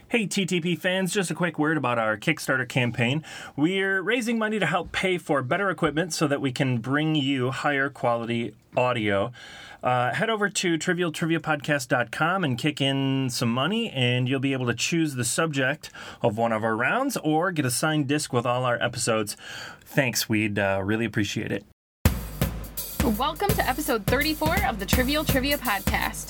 Hey TTP fans, just a quick word about our Kickstarter campaign. We're raising money to help pay for better equipment so that we can bring you higher quality audio. Head over to trivialtriviapodcast.com and kick in some money, and you'll be able to choose the subject of one of our rounds or get a signed disc with all our episodes. Thanks, we'd really appreciate it. Welcome to episode 34 of the Trivial Trivia Podcast.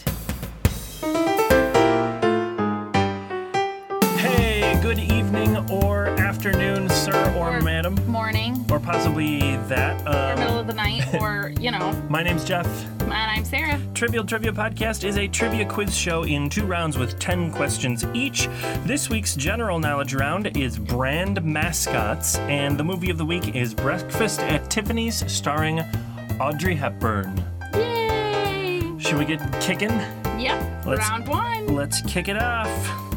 Hey, good evening or afternoon, sir or madam. Morning. Or possibly that. Or middle of the night, or, My name's Jeff. And I'm Sarah. Trivial Trivia Podcast is a trivia quiz show in 2 rounds with 10 questions each. This week's general knowledge round is brand mascots, and the movie of the week is Breakfast at Tiffany's, starring Audrey Hepburn. Yay! Should we get kicking? Yep, round 1. Let's kick it off.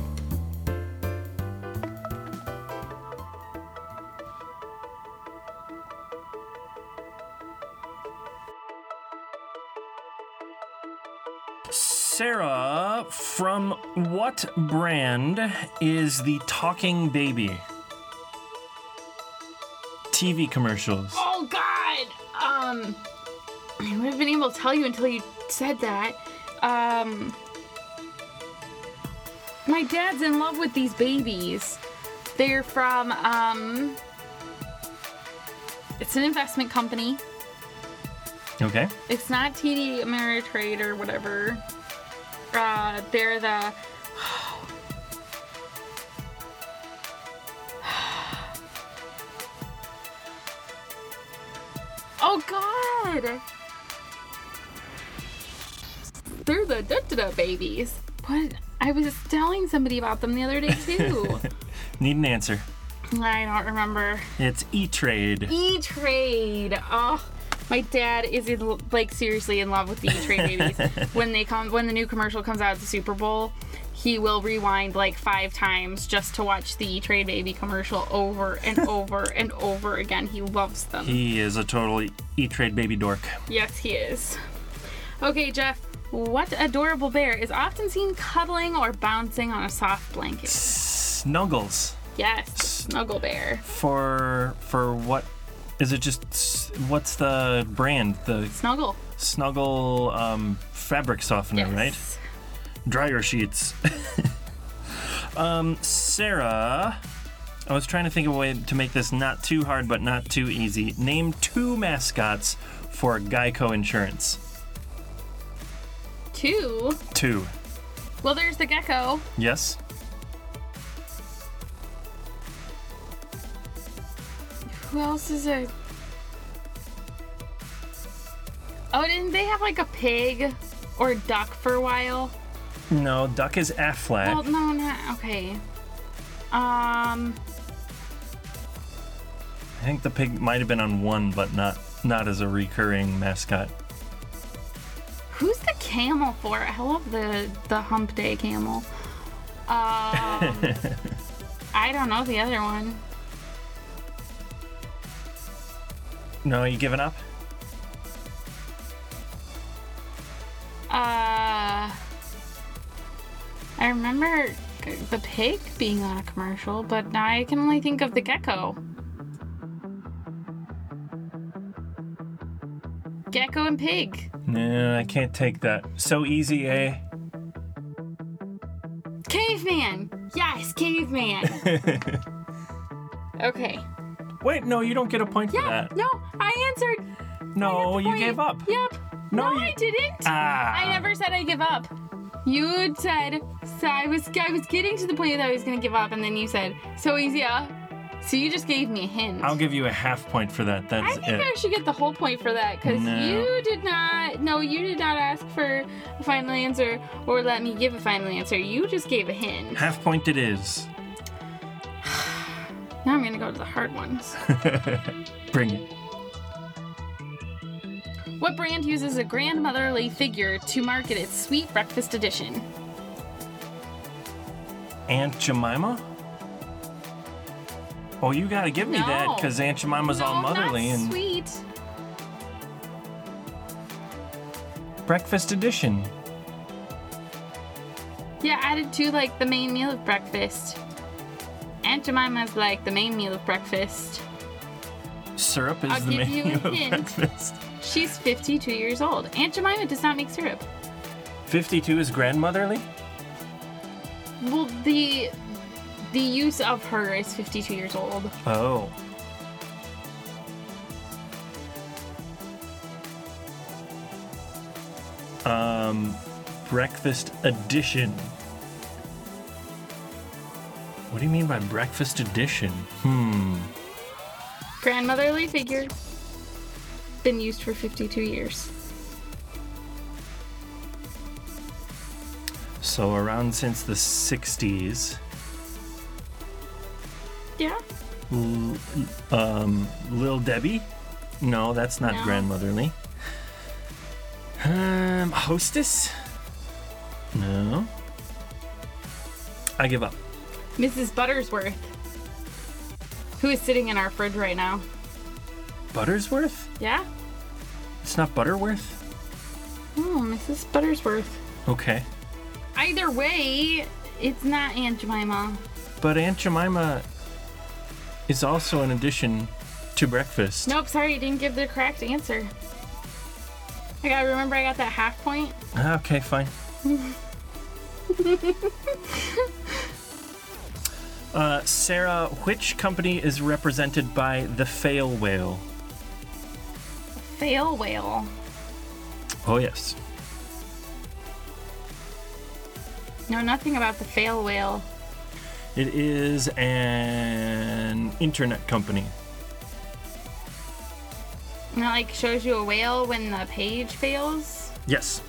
Sarah, from what brand is the Talking Baby? TV commercials. Oh, God! I would have been able to tell you until you said that. My dad's in love with these babies. They're from, it's an investment company. Okay. It's not TD Ameritrade or whatever. They're the... Oh, God! They're the da-da-da babies. What? I was telling somebody about them the other day, too. Need an answer. I don't remember. It's E-Trade. E-Trade. Oh, my dad is seriously in love with the E-Trade babies. When the new commercial comes out at the Super Bowl, he will rewind 5 times just to watch the E-Trade baby commercial over and over and over again. He loves them. He is a total E-Trade baby dork. Yes, he is. Okay, Jeff, what adorable bear is often seen cuddling or bouncing on a soft blanket? Snuggles. Yes, Snuggle Bear. For what? Is it just, what's the brand? The Snuggle fabric softener, yes. Right? Dryer sheets. Sarah, I was trying to think of a way to make this not too hard but not too easy. Name 2 mascots for Geico Insurance. 2? 2. Well, there's the gecko. Yes? Who else is a... Oh, didn't they have a pig or a duck for a while? No, duck is Aflac. Well, no, not... Okay. I think the pig might have been on 1, but not as a recurring mascot. Who's the camel for? I love the hump day camel. I don't know the other one. No, you giving up? I remember the pig being on a commercial, but now I can only think of the gecko. Gecko and pig. No, I can't take that. So easy, eh? Caveman! Yes, caveman! Okay. Wait, no, you don't get a point for that. No, I answered. No, I you gave up. Yep. No, I didn't. I never said I give up. You had said, so I was getting to the point that I was going to give up, and then you said, so easy, So you just gave me a hint. I'll give you a half point for that. That's it. I think I should get the whole point for that, because you did not ask for a final answer or let me give a final answer. You just gave a hint. Half point it is. Now I'm going to go to the hard ones. Bring it. What brand uses a grandmotherly figure to market its sweet breakfast edition? Aunt Jemima? Oh, you gotta give me that, because Aunt Jemima's all motherly not and sweet. Breakfast edition. Yeah, added to like the main meal of breakfast. Aunt Jemima's like the main meal of breakfast. Syrup is I'll the give main you a meal of hint. breakfast. She's 52 years old. Aunt Jemima does not make syrup. 52 is grandmotherly? Well, the use of her is 52 years old. Oh. Breakfast edition. What do you mean by breakfast edition? Grandmotherly figure. Been used for 52 years. So around since the 60s. Yeah. Lil Debbie? No, that's not No. grandmotherly. Hostess? No. I give up. Mrs. Buttersworth. Who is sitting in our fridge right now. Buttersworth? Yeah? It's not Butterworth? Oh, Mrs. Buttersworth. Okay. Either way, it's not Aunt Jemima. But Aunt Jemima is also an addition to breakfast. Nope, sorry, you didn't give the correct answer. I got that half point. Okay, fine. Sarah, which company is represented by the Fail Whale? Fail whale. Oh, yes. Know nothing about the fail whale. It is an internet company. And it like shows you a whale when the page fails. Yes.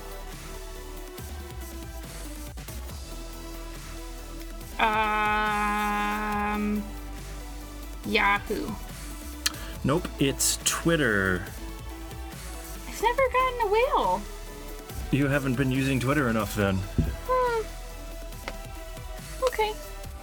Yahoo. Nope, it's Twitter. I've never gotten a whale. You haven't been using Twitter enough then. Okay.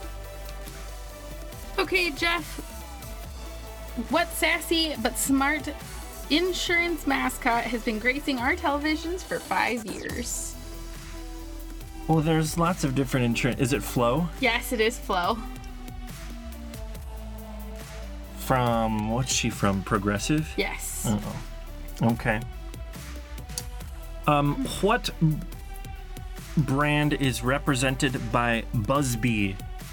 Okay, Jeff. What sassy but smart insurance mascot has been gracing our televisions for 5 years? Well, there's lots of different insurance. Is it Flo? Yes, it is Flo. From, what's she from? Progressive? Yes. Uh-oh. Okay. What brand is represented by Buzzbee?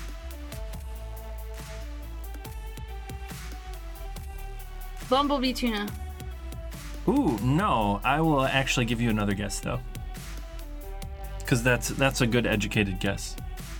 Bumblebee tuna. Ooh, no. I will actually give you another guess, though. Because that's a good educated guess.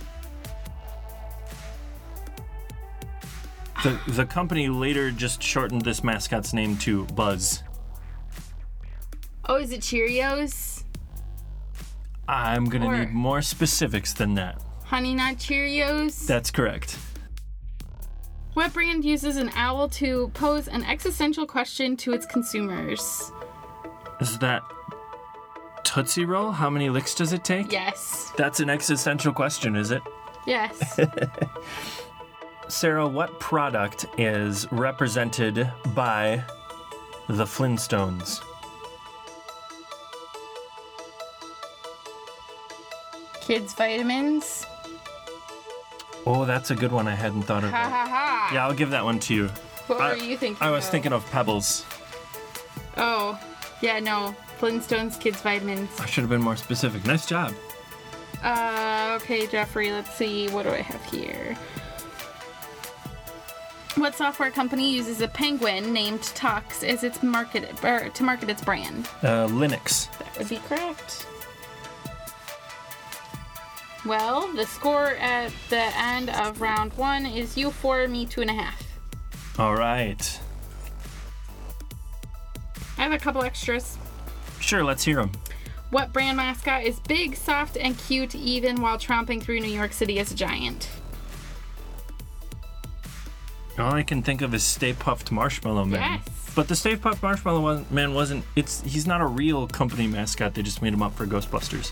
The company later just shortened this mascot's name to Buzz. Oh, is it Cheerios? I'm going to Or- need more specifics than that. Honey Nut Cheerios? That's correct. What brand uses an owl to pose an existential question to its consumers? Is that Tootsie Roll? How many licks does it take? Yes. That's an existential question, is it? Yes. Sarah, what product is represented by the Flintstones? Kids vitamins? Oh, that's a good one. I hadn't thought of Ha that. ha ha. Yeah, I'll give that one to you. What were you thinking I was of? thinking of Pebbles. Oh, yeah, no. Flintstones Kids Vitamins. I should have been more specific. Nice job. Okay, Jeffrey, let's see. What do I have here? What software company uses a penguin named Tux as its to market its brand? Linux. That would be correct. Well, the score at the end of round 1 is you 4, me 2.5. All right. I have a couple extras. Sure, let's hear them. What brand mascot is big, soft, and cute even while tromping through New York City as a giant? All I can think of is Stay Puft Marshmallow Man. Yes. But the Stay Puft Marshmallow Man wasn't. He's not a real company mascot. They just made him up for Ghostbusters.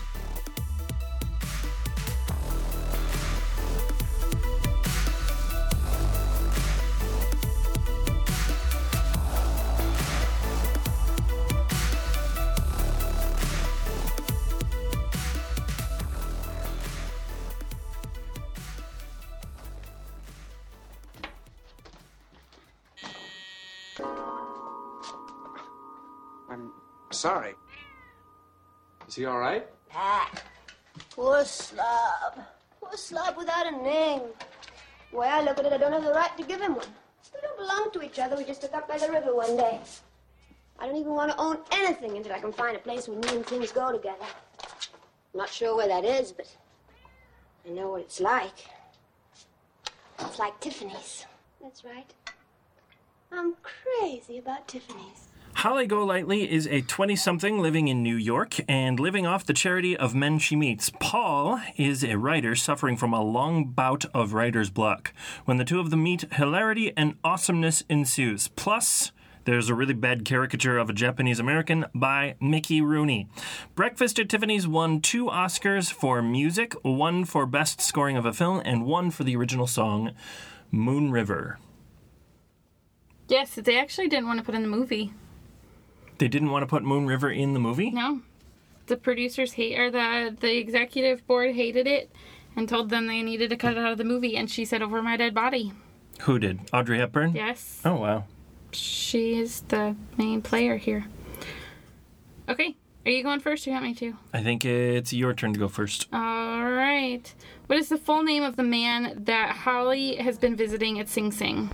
sorry. Is he all right? Poor slob. Poor slob without a name. The way I look at it, I don't have the right to give him one. We don't belong to each other. We just took up by the river one day. I don't even want to own anything until I can find a place where me and things go together. I'm not sure where that is, but I know what it's like. It's like Tiffany's. That's right. I'm crazy about Tiffany's. Holly Golightly is a 20-something living in New York and living off the charity of men she meets. Paul is a writer suffering from a long bout of writer's block. When the two of them meet, hilarity and awesomeness ensues. Plus, there's a really bad caricature of a Japanese American by Mickey Rooney. Breakfast at Tiffany's won 2 Oscars for music, 1 for best scoring of a film, and 1 for the original song, Moon River. Yes, they actually didn't want to put in the movie. They didn't want to put Moon River in the movie? No. The producers the executive board hated it and told them they needed to cut it out of the movie, and she said, "Over my dead body." Who did? Audrey Hepburn? Yes. Oh, wow. She is the main player here. Okay. Are you going first or you want me to? I think it's your turn to go first. All right. What is the full name of the man that Holly has been visiting at Sing Sing?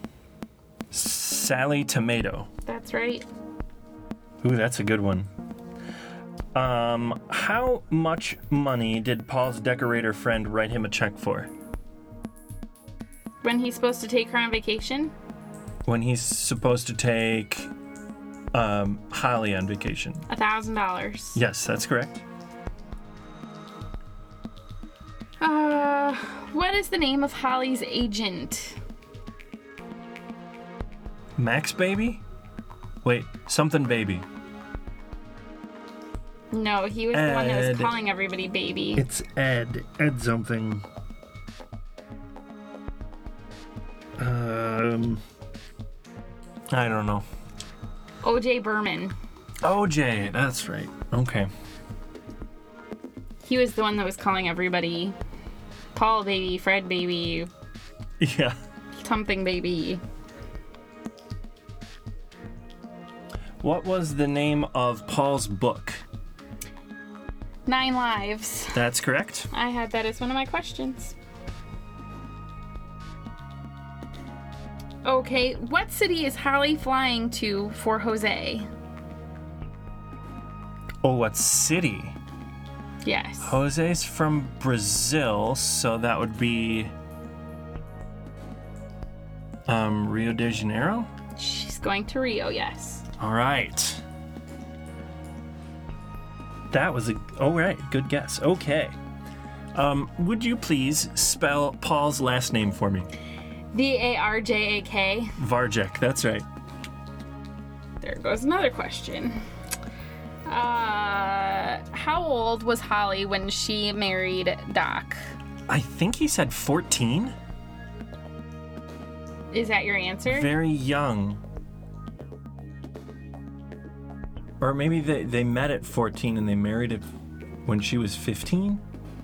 Sally Tomato. That's right. Ooh, that's a good one. How much money did Paul's decorator friend write him a check for? When he's supposed to take her on vacation? When he's supposed to take Holly on vacation. $1,000. Yes, that's correct. What is the name of Holly's agent? Max Baby? Wait, something baby. No, he was the one that was Ed. calling everybody baby. It's Ed. Ed something. I don't know. O.J. Berman. OJ, that's right. Okay. He was the one that was calling everybody Paul baby, Fred baby, Yeah. something baby. What was the name of Paul's book? 9 Lives. That's correct. I had that as one of my questions. Okay, what city is Holly flying to for Jose? Oh, what city? Yes. Jose's from Brazil, so that would be Rio de Janeiro? She's going to Rio, yes. All right. That was good guess. Okay. Would you please spell Paul's last name for me? Varjak. Varjak, that's right. There goes another question. How old was Holly when she married Doc? I think he said 14. Is that your answer? Very young. Or maybe they met at 14 and they married it when she was 15?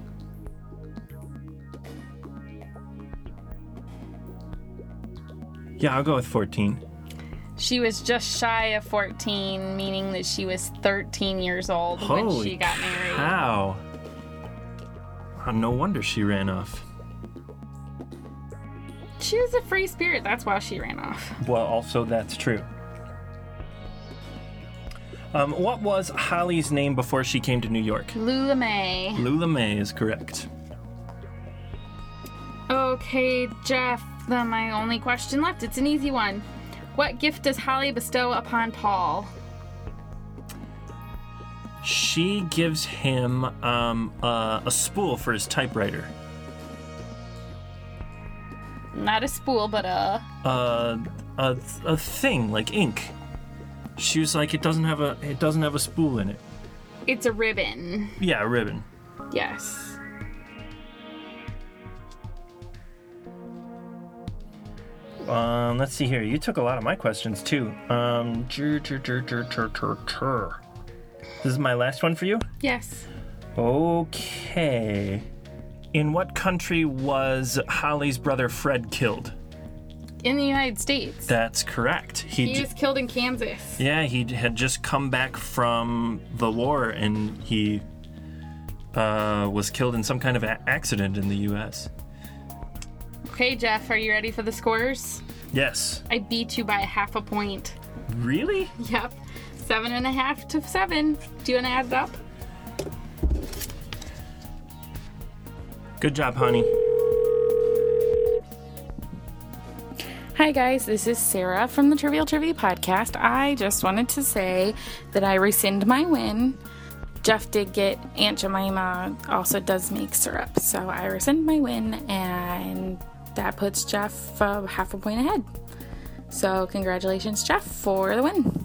Yeah, I'll go with 14. She was just shy of 14, meaning that she was 13 years old when she got married. Wow. No wonder she ran off. She was a free spirit, that's why she ran off. Well, also that's true. What was Holly's name before she came to New York? Lula May. Lula May is correct. Okay, Jeff, then my only question left. It's an easy one. What gift does Holly bestow upon Paul? She gives him a spool for his typewriter. Not a spool, but A thing like ink. She was like, it doesn't have a spool in it. it's a ribbon. Yeah, a ribbon. Yes. Let's see here. You took a lot of my questions too. This is my last one for you? Yes. Okay. In what country was Holly's brother Fred killed? in the United States. That's correct. He was killed in Kansas. Yeah, he had just come back from the war, and he was killed in some kind of accident in the U.S. Okay, Jeff, are you ready for the scores? Yes. I beat you by 0.5 point. Really? Yep. 7.5 to 7. Do you want to add it up? Good job, honey. Hi guys, this is Sarah from the Trivial Trivia Podcast. I just wanted to say that I rescind my win. Jeff did get Aunt Jemima also does make syrup, so I rescind my win, and that puts Jeff 0.5 point ahead. So congratulations, Jeff, for the win.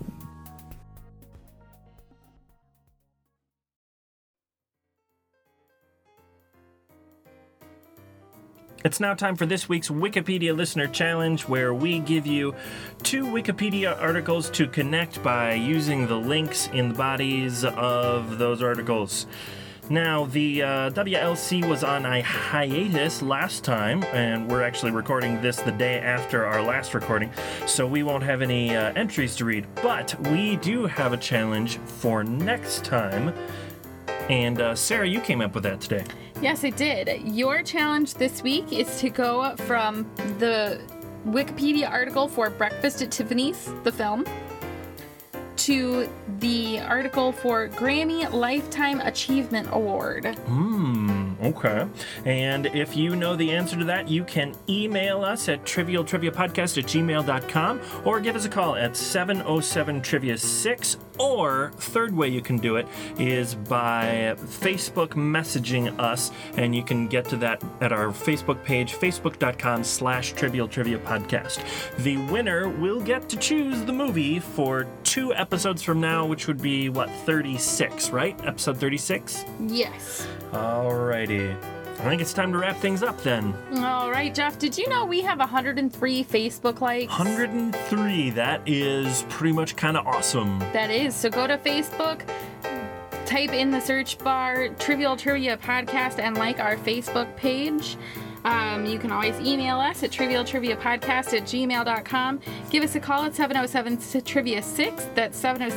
It's now time for this week's Wikipedia Listener Challenge, where we give you 2 Wikipedia articles to connect by using the links in the bodies of those articles. Now, the WLC was on a hiatus last time, and we're actually recording this the day after our last recording, so we won't have any entries to read. But we do have a challenge for next time, and Sarah, you came up with that today. Yes, I did. Your challenge this week is to go from the Wikipedia article for Breakfast at Tiffany's, the film, to the article for Grammy Lifetime Achievement Award. Okay. And if you know the answer to that, you can email us at trivialtriviapodcast@gmail.com or give us a call at 707-TRIVIA-6. Or, third way you can do it is by Facebook messaging us, and you can get to that at our Facebook page, facebook.com/trivialtriviapodcast. The winner will get to choose the movie for 2 episodes from now, which would be, 36, right? Episode 36? Yes. Alrighty. I think it's time to wrap things up then. All right, Jeff, did you know we have 103 Facebook likes? 103. That is pretty much kind of awesome. That is. So go to Facebook, type in the search bar Trivial Trivia Podcast, and like our Facebook page. You can always email us at trivialtriviapodcast@gmail.com. Give us a call at 707-TRIVIA-6. That's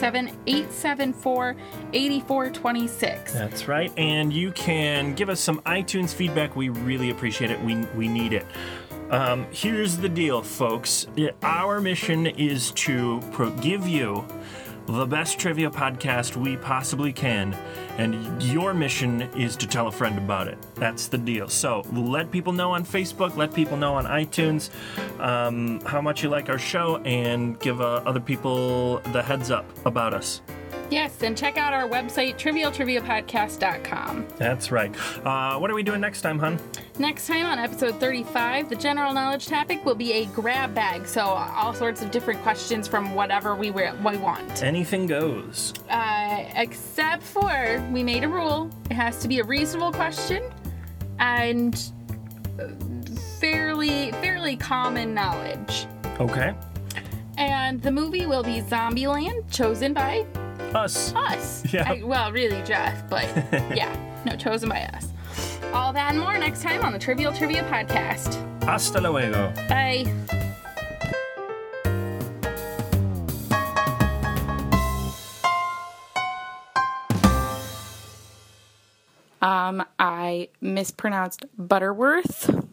707-874-8426. That's right. And you can give us some iTunes feedback. We really appreciate it. We need it. Here's the deal, folks. Our mission is to give you the best trivia podcast we possibly can, and your mission is to tell a friend about it. That's the deal. So let people know on Facebook, let people know on iTunes how much you like our show, and give other people the heads up about us. Yes, and check out our website, trivialtriviapodcast.com. That's right. What are we doing next time, hon? Next time on episode 35, the general knowledge topic will be a grab bag. So all sorts of different questions from whatever we want. Anything goes. Except for, we made a rule. It has to be a reasonable question and fairly common knowledge. Okay. And the movie will be Zombieland, chosen by... Us. Yeah. Well, really, Jeff, but yeah. No, chosen by us. All that and more next time on the Trivial Trivia Podcast. Hasta luego. Bye. I mispronounced Butterworth.